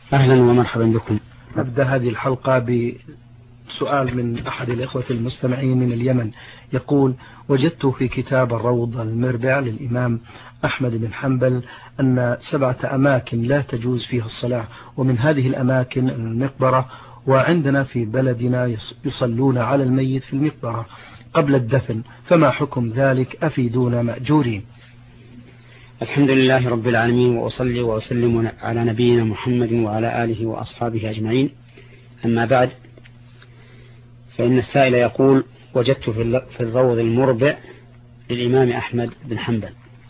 أهلا ومرحبا بكم. نبدأ هذه الحلقة بسؤال من أحد الإخوة المستمعين من اليمن، يقول: وجدت في كتاب الروض المربع للإمام أحمد بن حنبل أن 7 أماكن لا تجوز فيها الصلاة، ومن هذه الأماكن المقبرة، وعندنا في بلدنا يصلون على الميت في المقبرة قبل الدفن، فما حكم ذلك؟ أفيدونا مأجورين. الحمد لله رب العالمين، وأصلي وأسلم على نبينا محمد وعلى آله وأصحابه أجمعين. أما بعد، فإن السائل يقول: وجدت في الروض المربع للإمام أحمد بن حنبل.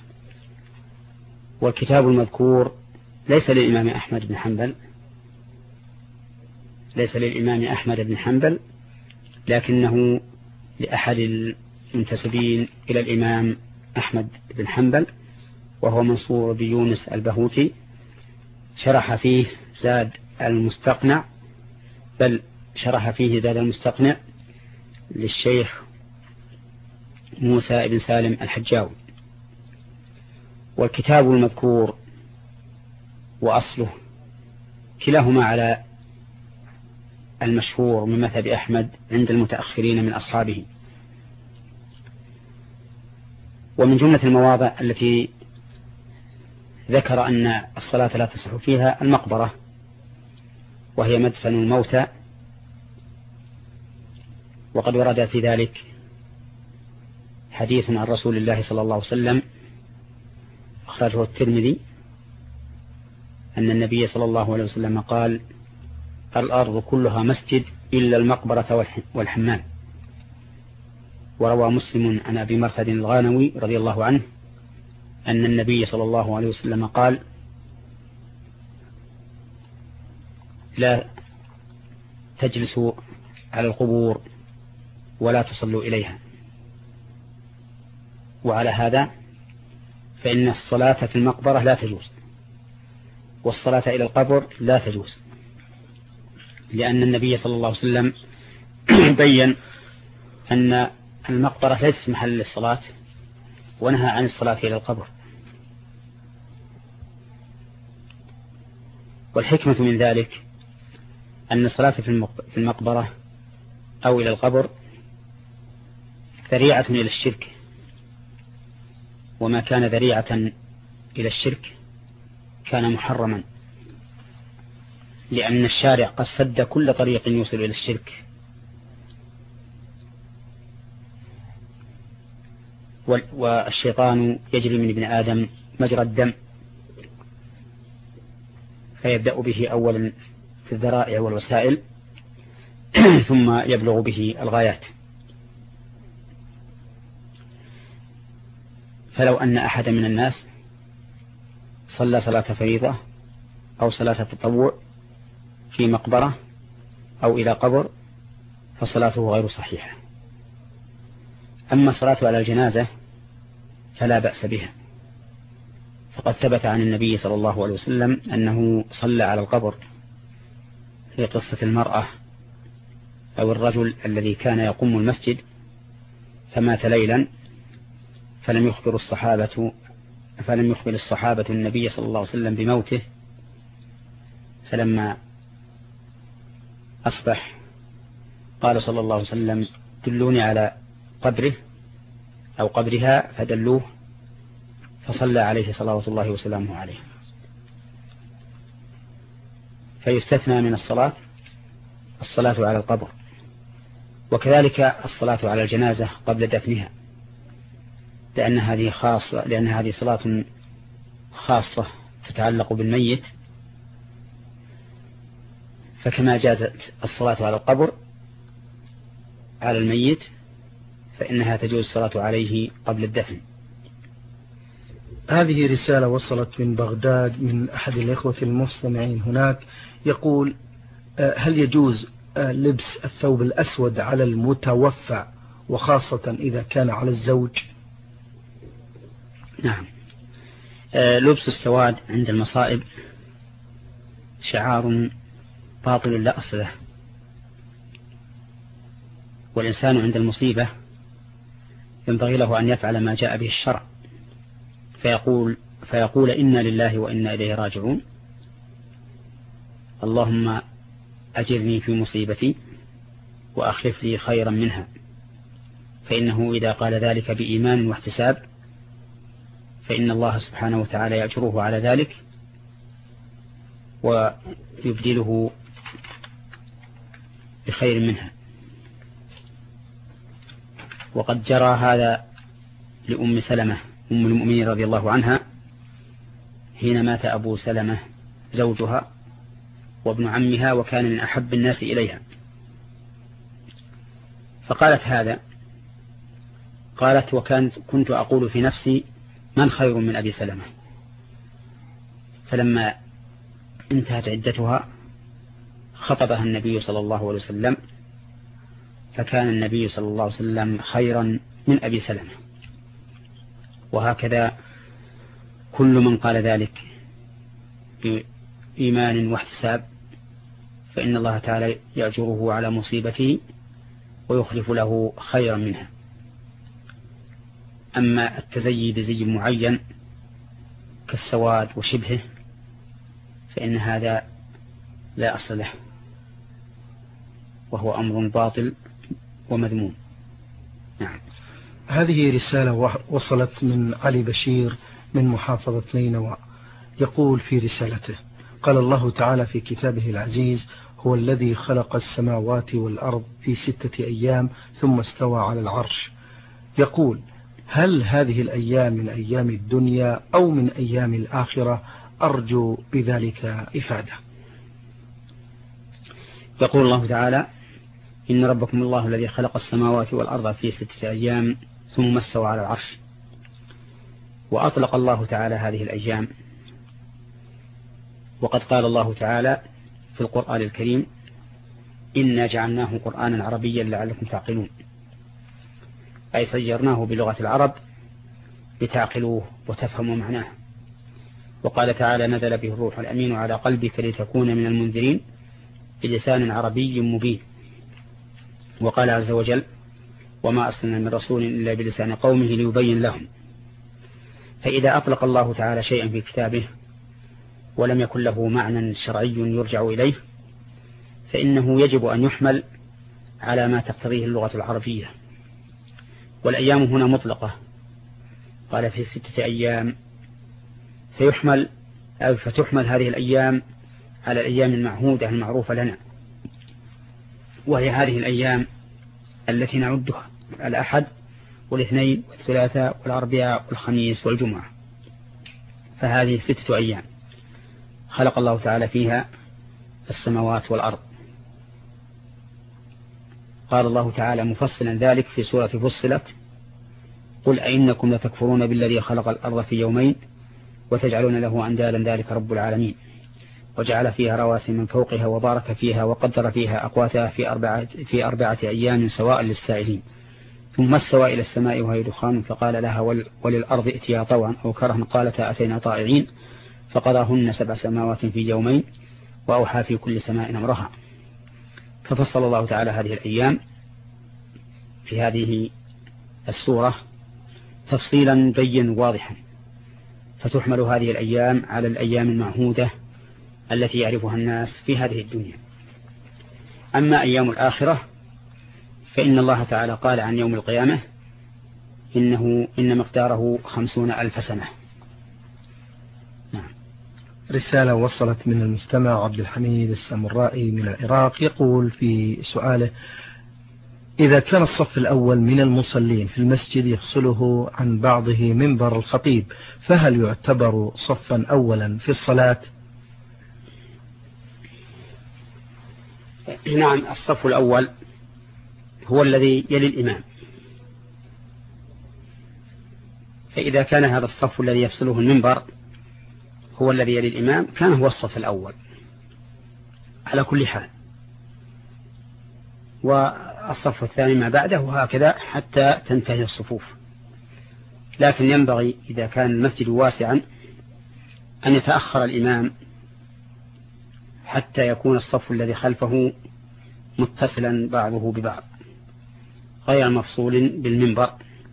والكتاب المذكور ليس للإمام أحمد بن حنبل، لكنه لأحد المنتسبين إلى الإمام أحمد بن حنبل، وهو منصور بن يونس البهوتي. شرح فيه زاد المستقنع للشيخ موسى بن سالم الحجاوي. والكتاب المذكور وأصله كلاهما على المشهور من مذهب أحمد عند المتأخرين من أصحابه. ومن جملة المواضع التي ذكر أن الصلاة لا تصح فيها المقبرة، وهي مدفن الموتى، وقد ورد في ذلك حديث عن رسول الله صلى الله عليه وسلم أخرجه الترمذي أن النبي صلى الله عليه وسلم قال: الأرض كلها مسجد إلا المقبرة والحمام. وروى مسلم عن أبي مرثد الغانوي رضي الله عنه أن النبي صلى الله عليه وسلم قال: لا تجلسوا على القبور ولا تصلوا إليها. وعلى هذا فإن الصلاة في المقبرة لا تجوز، والصلاة إلى القبر لا تجوز، لأن النبي صلى الله عليه وسلم بين أن المقبرة ليست محل للصلاة، ونهى عن الصلاة إلى القبر. والحكمة من ذلك أن الصلاة في المقبرة أو إلى القبر ذريعة إلى الشرك، وما كان ذريعة إلى الشرك كان محرما، لأن الشارع قد سد كل طريق يوصل إلى الشرك. والشيطان يجري من ابن آدم مجرى الدم، فيبدأ به أولا في الذرائع والوسائل ثم يبلغ به الغايات. فلو أن أحد من الناس صلى صلاة فريضة أو صلاة تطوع في مقبرة أو إلى قبر فصلاته غير صحيحة. أما الصلاة على الجنازة فلا بأس بها، فقد ثبت عن النبي صلى الله عليه وسلم أنه صلى على القبر في قصة المرأة أو الرجل الذي كان يقوم المسجد فمات ليلا، فلم يخبر الصحابة النبي صلى الله عليه وسلم بموته. فلما أصبح قال صلى الله عليه وسلم: دلوني على قبره أو قبرها، فدلوه، فصلى عليه صلوات الله وسلامه عليه. فيستثنى من الصلاة على القبر، وكذلك الصلاة على الجنازة قبل دفنها، لأن هذه صلاة خاصة تتعلق بالميت. فكما جازت الصلاة على القبر على الميت، فإنها تجوز الصلاة عليه قبل الدفن. هذه رسالة وصلت من بغداد من أحد الإخوة المستمعين هناك، يقول: هل يجوز لبس الثوب الأسود على المتوفى، وخاصة إذا كان على الزوج؟ نعم. لبس السواد عند المصائب شعار باطل لا أصل له، والإنسان عند المصيبة ينبغي له أن يفعل ما جاء به الشرع، فيقول إنا لله وإنا إليه راجعون، اللهم أجرني في مصيبتي وأخلف لي خيرا منها، فإنه إذا قال ذلك بإيمان واحتساب فإن الله سبحانه وتعالى يأجره على ذلك ويبدله بخير منها. وقد جرى هذا لأم سلمة أم المؤمنين رضي الله عنها حين مات أبو سلمة زوجها وابن عمها وكان من أحب الناس إليها، فقالت هذا، قالت كنت أقول في نفسي من خير من أبي سلمة، فلما انتهت عدتها خطبها النبي صلى الله عليه وسلم، فكان النبي صلى الله عليه وسلم خيرا من أبي سلمة. وهكذا كل من قال ذلك بإيمان واحتساب فإن الله تعالى يأجره على مصيبته ويخلف له خيرا منها. أما التزيي بزي معين كالسواد وشبهه فإن هذا لا أصل له، وهو أمر باطل ومذموم. نعم. هذه رسالة وصلت من علي بشير من محافظة نينوى، يقول في رسالته: قال الله تعالى في كتابه العزيز: هو الذي خلق السماوات والأرض في 6 أيام ثم استوى على العرش. يقول: هل هذه الأيام من أيام الدنيا أو من أيام الآخرة؟ أرجو بذلك إفادة. يقول الله تعالى: إن ربكم الله الذي خلق السماوات والأرض في 6 أيام ثم استوى على العرش. وأطلق الله تعالى هذه الأيام، وقد قال الله تعالى في القرآن الكريم: إنا جعلناه قرآنا عربيا لعلكم تعقلون، أي سيرناه بلغة العرب لتعقلوه وتفهموا معناه. وقال تعالى: نزل به الروح الأمين على قلبك لتكون من المنذرين بلسان عربي مبين. وقال عز وجل: وما أرسلنا من رسول إلا بلسان قومه ليبين لهم. فإذا أطلق الله تعالى شيئا في كتابه ولم يكن له معنى شرعي يرجع إليه فإنه يجب أن يحمل على ما تقتضيه اللغة العربية. والأيام هنا مطلقة، قال في 6 أيام، فتحمل هذه الأيام على الأيام المعهودة المعروفة لنا، وهي هذه الأيام التي نعدها: الأحد والاثنين والثلاثاء والأربعاء والخميس والجمعة. فهذه 6 أيام خلق الله تعالى فيها السماوات والأرض. قال الله تعالى مفصلا ذلك في سورة فصلت: قل أئنكم لتكفرون بالذي خلق الأرض في يومين وتجعلون له أندادا ذلك رب العالمين، وجعل فيها رواسي من فوقها وبارك فيها وقدر فيها أقواتها في 4 أيام سواء للسائلين، ثم استوى إلى السماء وهي دخان فقال لها وللأرض ائتيا طوعا أو كرها قالتا أتينا طائعين، فقضاهن 7 سماوات في يومين وأوحى في كل سماء أمرها. ففصل الله تعالى هذه الأيام في هذه السورة تفصيلا بين واضحا، فتحمل هذه الأيام على الأيام المعهودة التي يعرفها الناس في هذه الدنيا. أما أيام الآخرة فإن الله تعالى قال عن يوم القيامة: إن مقداره 50,000 سنة. نعم. رسالة وصلت من المستمع عبد الحميد السمرائي من العراق، يقول في سؤاله: إذا كان الصف الأول من المصلين في المسجد يفصله عن بعضه منبر الخطيب، فهل يعتبر صفا أولا في الصلاة؟ نعم، الصف الأول هو الذي يلي الإمام، فإذا كان هذا الصف الذي يفصله المنبر هو الذي يلي الإمام كان هو الصف الأول على كل حال، والصف الثاني ما بعده وهكذا حتى تنتهي الصفوف. لكن ينبغي إذا كان المسجد واسعا أن يتأخر الإمام حتى يكون الصف الذي خلفه متصلا بعضه ببعض غير مفصول بالمنبر،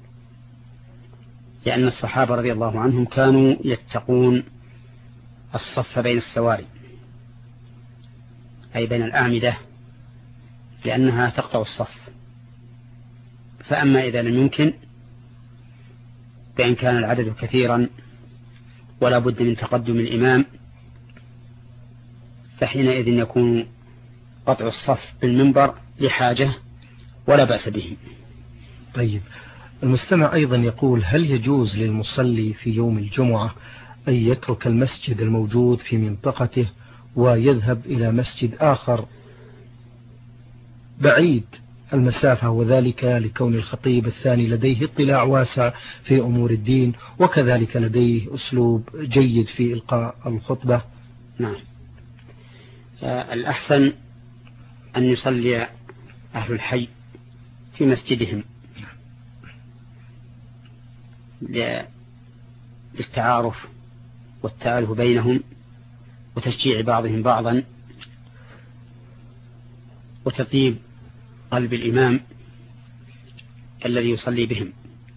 لأن الصحابة رضي الله عنهم كانوا يتقون الصف بين السواري، أي بين الأعمدة، لأنها تقطع الصف. فأما إذا لم يمكن فإن كان العدد كثيرا ولا بد من تقدم الإمام، فحينئذ يكون قطع الصف بالمنبر لحاجة ولا بأس به. طيب، المستمع أيضا يقول: هل يجوز للمصلي في يوم الجمعة أن يترك المسجد الموجود في منطقته ويذهب إلى مسجد آخر بعيد المسافة، وذلك لكون الخطيب الثاني لديه اطلاع واسع في أمور الدين، وكذلك لديه أسلوب جيد في إلقاء الخطبة؟ نعم، الأحسن أن يصلي أهل الحي في مسجدهم للتعارف والتألف بينهم وتشجيع بعضهم بعضا وتطيب قلب الإمام الذي يصلي بهم.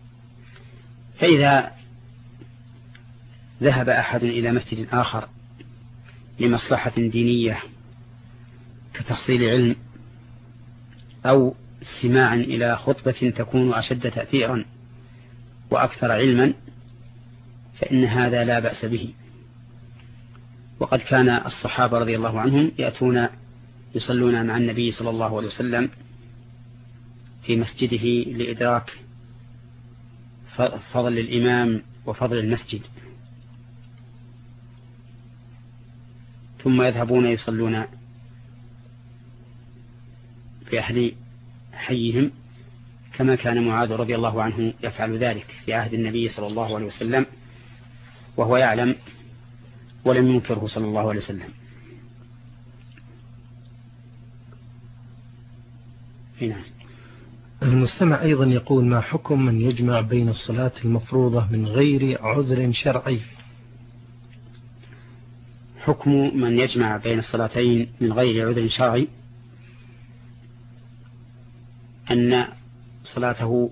فإذا ذهب أحد إلى مسجد آخر لمصلحة دينية كتحصيل علم أو استماع إلى خطبة تكون أشد تأثيرا وأكثر علما، فإن هذا لا بأس به. وقد كان الصحابة رضي الله عنهم يأتون يصلون مع النبي صلى الله عليه وسلم في مسجده لإدراك فضل الإمام وفضل المسجد، ثم يذهبون يصلون في أهل حيهم، كما كان معاذ رضي الله عنه يفعل ذلك في عهد النبي صلى الله عليه وسلم وهو يعلم ولم ينكره صلى الله عليه وسلم. هنا المستمع أيضا يقول: ما حكم من يجمع بين الصلاة المفروضة من غير عذر شرعي؟ حكم من يجمع بين الصلاتين من غير عذر شرعي أن صلاته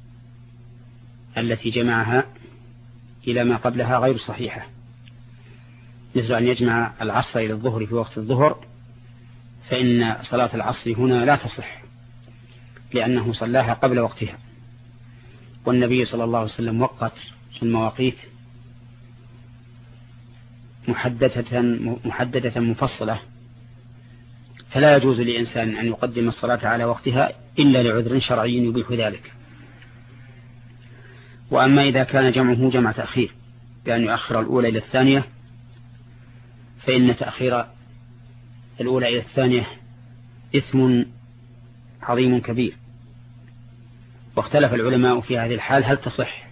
التي جمعها إلى ما قبلها غير صحيحة، مثل أن يجمع العصر إلى الظهر في وقت الظهر، فإن صلاة العصر هنا لا تصح لأنه صلاها قبل وقتها، والنبي صلى الله عليه وسلم وقت المواقيت محددة مفصلة، فلا يجوز لإنسان أن يقدم الصلاة على وقتها إلا لعذر شرعي يبيح ذلك. وأما إذا كان جمعه جمع تأخير بأن يؤخر الأولى إلى الثانية، فإن تأخير الأولى إلى الثانية إثم عظيم كبير، واختلف العلماء في هذه الحال هل تصح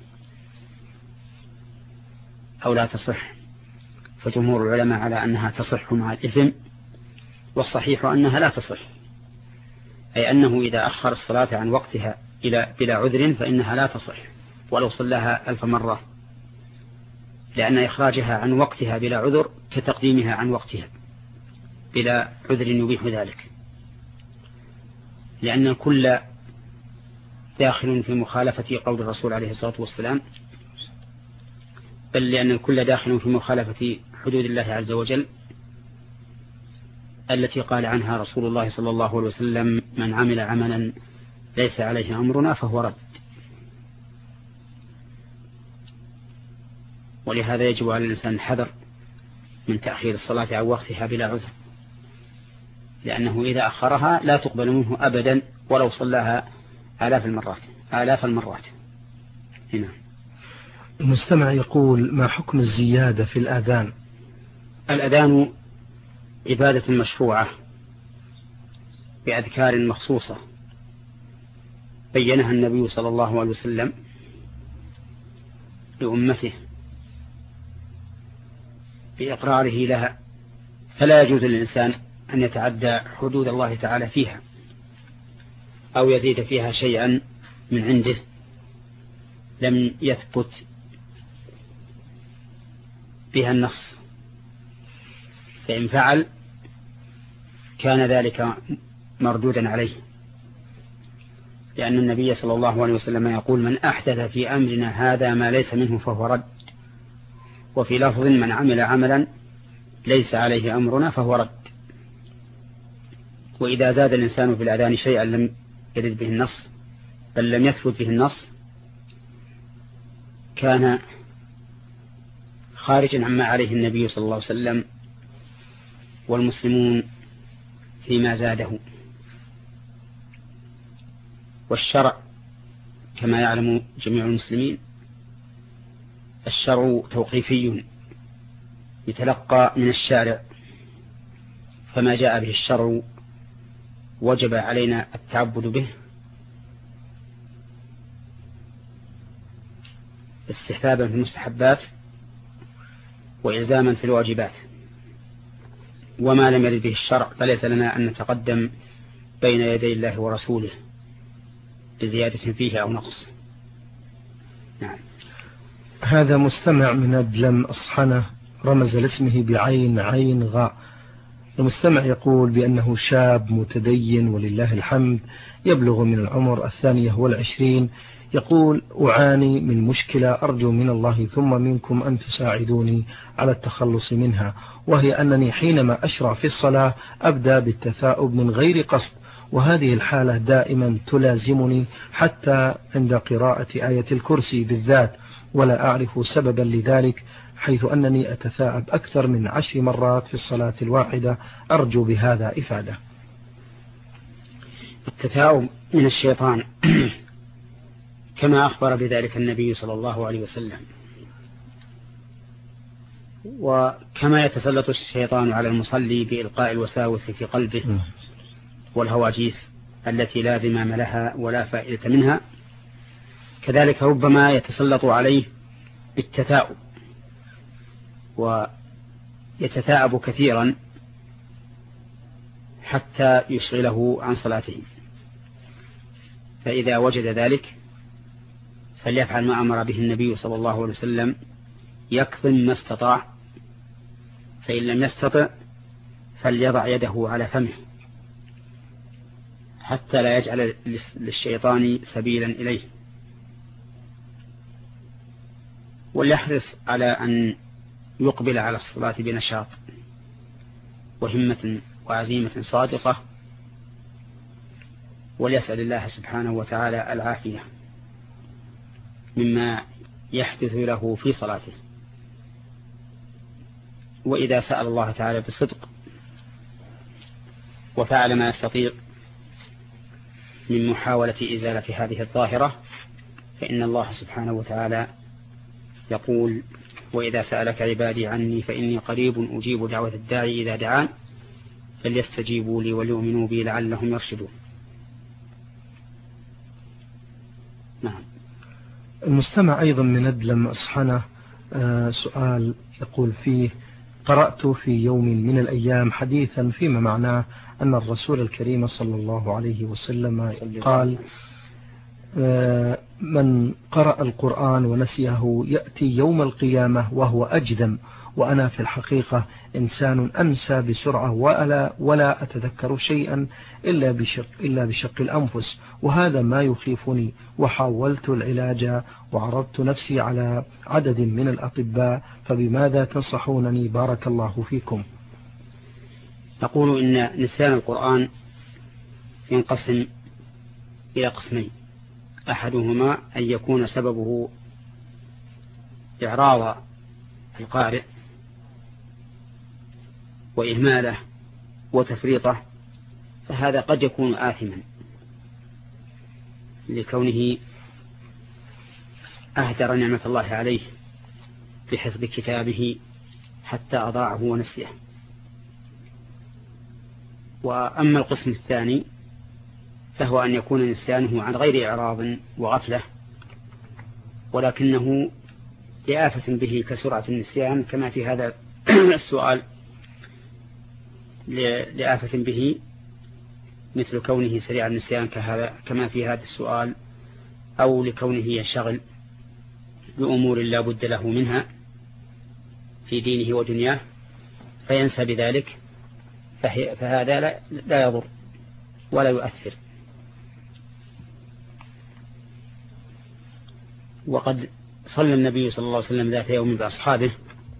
أو لا تصح، فجمهور العلماء على أنها تصح مع الإثم، والصحيح أنها لا تصح، أي أنه إذا أخر الصلاة عن وقتها بلا عذر فإنها لا تصح ولو صلاها 1000 مرة، لأن إخراجها عن وقتها بلا عذر كتقديمها عن وقتها بلا عذر يبيح ذلك، لأن الكل داخل في مخالفة قول الرسول عليه الصلاة والسلام، بل لأن الكل داخل في مخالفة حدود الله عز وجل التي قال عنها رسول الله صلى الله عليه وسلم: من عمل عملا ليس عليه أمرنا فهو رد. ولهذا يجب على الإنسان الحذر من تأخير الصلاة عن وقتها بلا عذر، لأنه إذا أخرها لا تقبل منه أبدا ولو صلاها آلاف المرات. هنا المستمع يقول: ما حكم الزيادة في الأذان؟ الأذان عبادة مشروعة بأذكار مخصوصة بينها النبي صلى الله عليه وسلم لأمته بإقراره لها، فلا يجوز للإنسان أن يتعدى حدود الله تعالى فيها أو يزيد فيها شيئا من عنده لم يثبت بها النص، فإن فعل كان ذلك مردودا عليه، لأن النبي صلى الله عليه وسلم يقول: من أحدث في أمرنا هذا ما ليس منه فهو رد، وفي لفظ: من عمل عملا ليس عليه أمرنا فهو رد. وإذا زاد الإنسان في الأذان شيئا لم يرد به النص بل لم يثبت به النص كان خارجا عما عليه النبي صلى الله عليه وسلم والمسلمون فيما زاده. والشرع كما يعلم جميع المسلمين الشرع توقيفي يتلقى من الشارع، فما جاء به الشرع وجب علينا التعبد به استحبابا في المستحبات وإلزاما في الواجبات، وما لم يرد به الشرع فليس لنا أن نتقدم بين يدي الله ورسوله بزيادة فيه أو نقص. نعم. هذا مستمع من أدلم أصحنة رمز لاسمه بعين عين غاء. المستمع يقول بأنه شاب متدين ولله الحمد يبلغ من العمر 22. يقول أعاني من مشكلة أرجو من الله ثم منكم أن تساعدوني على التخلص منها، وهي أنني حينما أشرع في الصلاة أبدأ بالتثاؤب من غير قصد، وهذه الحالة دائما تلازمني حتى عند قراءة آية الكرسي بالذات، ولا أعرف سببا لذلك، حيث أنني أتثاءب أكثر من 10 مرات في الصلاة الواحدة. أرجو بهذا إفادة. التثاؤب من الشيطان كما أخبر بذلك النبي صلى الله عليه وسلم، وكما يتسلط الشيطان على المصلي بإلقاء الوساوس في قلبه والهواجيس التي لا زمام لها ولا فائدة منها، كذلك ربما يتسلط عليه بالتثاؤب ويتثاءب كثيرا حتى يشغله عن صلاته. فإذا وجد ذلك فليفعل ما أمر به النبي صلى الله عليه وسلم، يكظم ما استطاع، فإن لم يستطع فليضع يده على فمه حتى لا يجعل للشيطان سبيلا إليه، وليحرص على أن يقبل على الصلاة بنشاط وهمة وعزيمة صادقة، وليسأل الله سبحانه وتعالى العافية مما يحدث له في صلاته. وإذا سأل الله تعالى بصدق وفعل ما يستطيع من محاولة إزالة هذه الظاهرة، فإن الله سبحانه وتعالى يقول: وإذا سألك عبادي عني فإني قريب أجيب دعوة الداعي إذا دعان فليستجيبوا لي وليؤمنوا بي لعلهم يرشدون. نعم. المستمع أيضا من أدلم أصحنة سؤال يقول فيه: قرأت في يوم من الأيام حديثا فيما معناه أن الرسول الكريم صلى الله عليه وسلم قال: من قرأ القرآن ونسيه يأتي يوم القيامة وهو أجذم، وأنا في الحقيقة إنسان أنسى بسرعة ولا أتذكر شيئا إلا بشق الأنفس، وهذا ما يخيفني، وحاولت العلاج وعرضت نفسي على عدد من الأطباء، فبماذا تنصحونني بارك الله فيكم؟ نقول إن نسيان القرآن ينقسم إلى قسمين: أحدهما أن يكون سببه إعراض القارئ وإهماله وتفريطه، فهذا قد يكون آثما لكونه أهدر نعمة الله عليه بحفظ كتابه حتى أضاعه ونسيه. وأما القسم الثاني فهو أن يكون نسيانه عن غير إعراض وغفلة، ولكنه لآفة به كسرعة النسيان كما في هذا السؤال، لآفة به مثل كونه سريع النسيان كما في هذا السؤال، أو لكونه ينشغل بأمور لا بد له منها في دينه ودنياه فينسى بذلك، فهذا لا يضر ولا يؤثر. وقد صلى النبي صلى الله عليه وسلم ذات يوم بأصحابه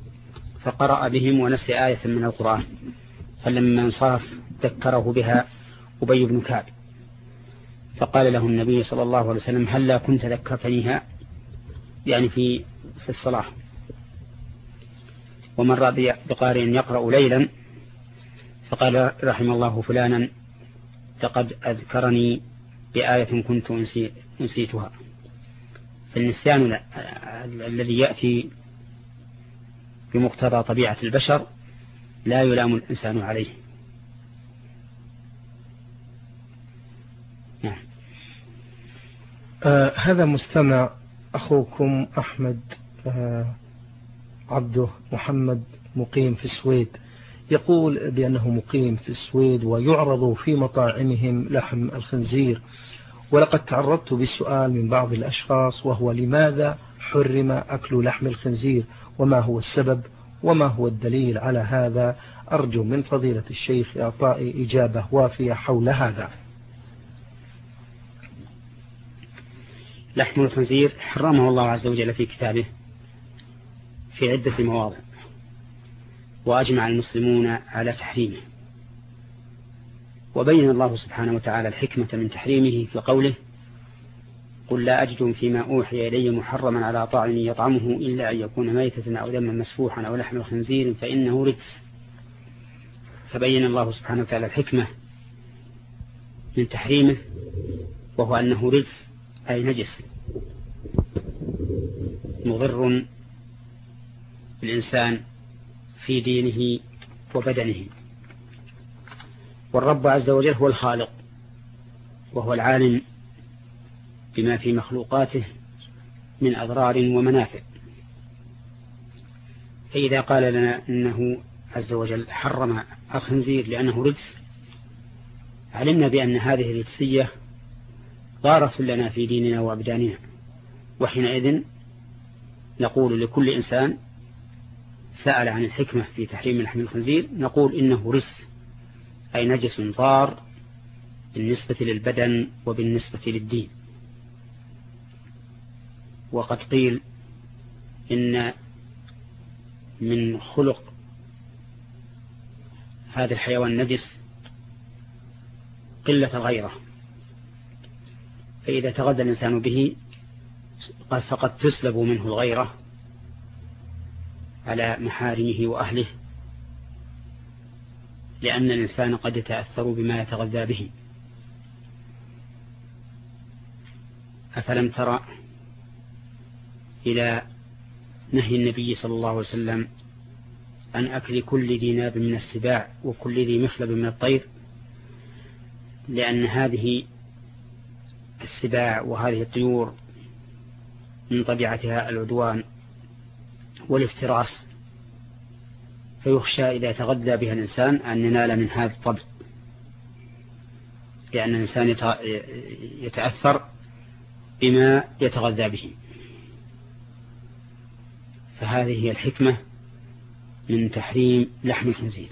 فقرأ بهم ونسي آية من القرآن، فلما انصرف ذكره بها أبي بن كعب، فقال له النبي صلى الله عليه وسلم: هلا كنت ذكرتنيها، يعني في الصلاة. ومر بقارئ يقرأ ليلا فقال: رحم الله فلانا لقد أذكرني بآية كنت أنسيتها. فالنسيان الذي يأتي بمقتضى طبيعة البشر لا يلام الإنسان عليه. نعم. هذا مستمع أخوكم أحمد عبده محمد مقيم في السويد، يقول بأنه مقيم في السويد ويعرض في مطاعمهم لحم الخنزير، ولقد تعرضت بالسؤال من بعض الأشخاص وهو: لماذا حرم أكل لحم الخنزير؟ وما هو السبب؟ وما هو الدليل على هذا؟ أرجو من فضيلة الشيخ إعطاء إجابة وافية حول هذا. لحم الخنزير حرمه الله عز وجل في كتابه في عدة مواضع، وأجمع المسلمون على تحريمه، وبين الله سبحانه وتعالى الحكمة من تحريمه في قوله: قل لا أجد فيما أوحي إلي محرما على طاعم يطعمه إلا أن يكون ميتة أو دما مسفوحا أو لحم خنزير فإنه رجس. فبين الله سبحانه وتعالى الحكمة من تحريمه، وهو أنه رجس أي نجس مضر بالإنسان في دينه وبدنه. والرب عز وجل هو الخالق وهو العالم بما في مخلوقاته من أضرار ومنافع، فإذا قال لنا إنه عز وجل حرم الخنزير لأنه رجس، علمنا بأن هذه الرجسية ضارة لنا في ديننا وأبداننا، وحينئذ نقول لكل إنسان سأل عن الحكمة في تحريم لحم الخنزير نقول إنه رجس أي نجس ضار بالنسبة للبدن وبالنسبة للدين. وقد قيل إن من خلق هذا الحيوان النجس قلة الغيرة، فإذا تغذى الإنسان به فقد تسلب منه الغيرة على محارمه وأهله، لأن الإنسان قد يتأثر بما يتغذى به. أفلم ترى إلى نهي النبي صلى الله عليه وسلم عن أكل كل ذي ناب من السباع وكل ذي مخلب من الطير، لأن هذه السباع وهذه الطيور من طبيعتها العدوان والافتراس، فيخشى إذا تغذى بها الإنسان أن ينال من هذا الطبع، لأن الإنسان يتأثر بما يتغذى به. فهذه هي الحكمة من تحريم لحم الخنزير.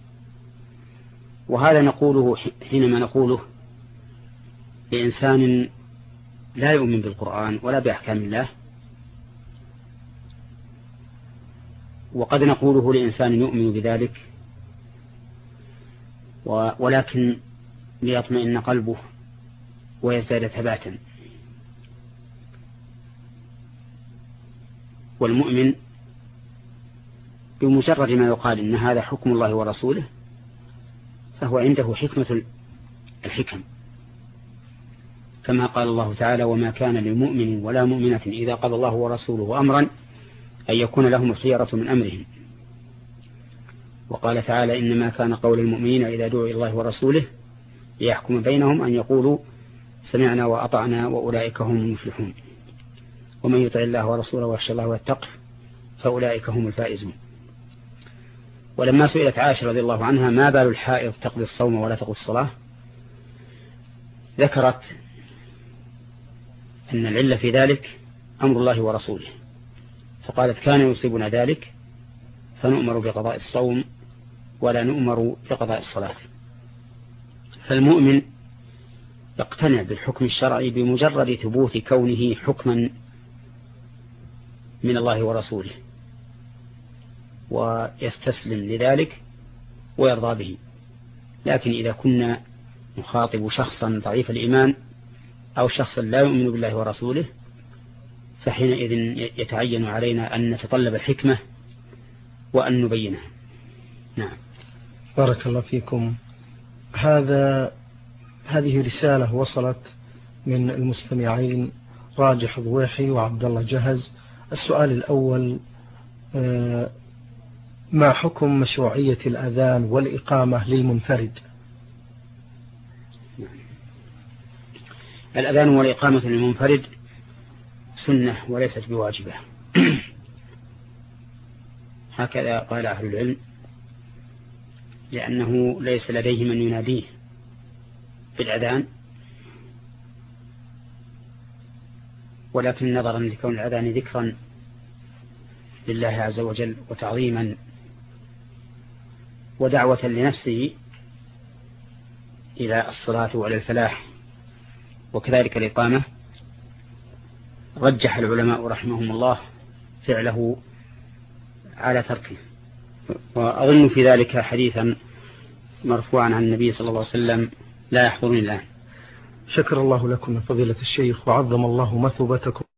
وهذا نقوله حينما نقوله لإنسان لا يؤمن بالقرآن ولا بأحكام الله، وقد نقوله لإنسان يؤمن بذلك ولكن ليطمئن قلبه ويزداد ثباتا. والمؤمن بمجرد ما يقال إن هذا حكم الله ورسوله فهو عنده حكمة الحكم، كما قال الله تعالى: وما كان لمؤمن ولا مؤمنة إذا قضى الله ورسوله أمرا أن يكون لهم الخيرة من أمرهم. وقال تعالى: إنما كان قول المؤمنين إذا دعوا إلى الله ورسوله ليحكم بينهم أن يقولوا سمعنا وأطعنا وأولئك هم المفلحون، ومن يطع الله ورسوله ويخشى الله ويتقه فأولئك هم الفائزون. ولما سئلت عائشة رضي الله عنها ما بال الحائض تقضي الصوم ولا تقضي الصلاة، ذكرت أن العلة في ذلك أمر الله ورسوله، فقالت: كان يصيبنا ذلك فنؤمر بقضاء الصوم ولا نؤمر بقضاء الصلاة. فالمؤمن يقتنع بالحكم الشرعي بمجرد ثبوت كونه حكما من الله ورسوله، ويستسلم لذلك ويرضى به. لكن إذا كنا نخاطب شخصا ضعيف الإيمان أو شخصا لا يؤمن بالله ورسوله، فحينئذ يتعين علينا أن نتطلب الحكمة وأن نبينها. نعم. بارك الله فيكم. هذه رسالة وصلت من المستمعين راجح ضويحي وعبد الله جهز. السؤال الأول: ما حكم مشروعية الأذان والإقامة للمنفرد؟ الأذان والإقامة للمنفرد سنة وليست بواجبة. هكذا قال أهل العلم، لأنه ليس لديه من يناديه بالأذان، ولكن نظرا لكون الأذان ذكرا لله عز وجل وتعظيما ودعوة لنفسه إلى الصلاة وإلى الفلاح، وكذلك الإقامة، رجح العلماء رحمهم الله فعله على تركه. وأظن في ذلك حديثا مرفوعا عن النبي صلى الله عليه وسلم لا يحضرني الآن. شكر الله لكم من فضيلة الشيخ وعظم الله مثوبتكم.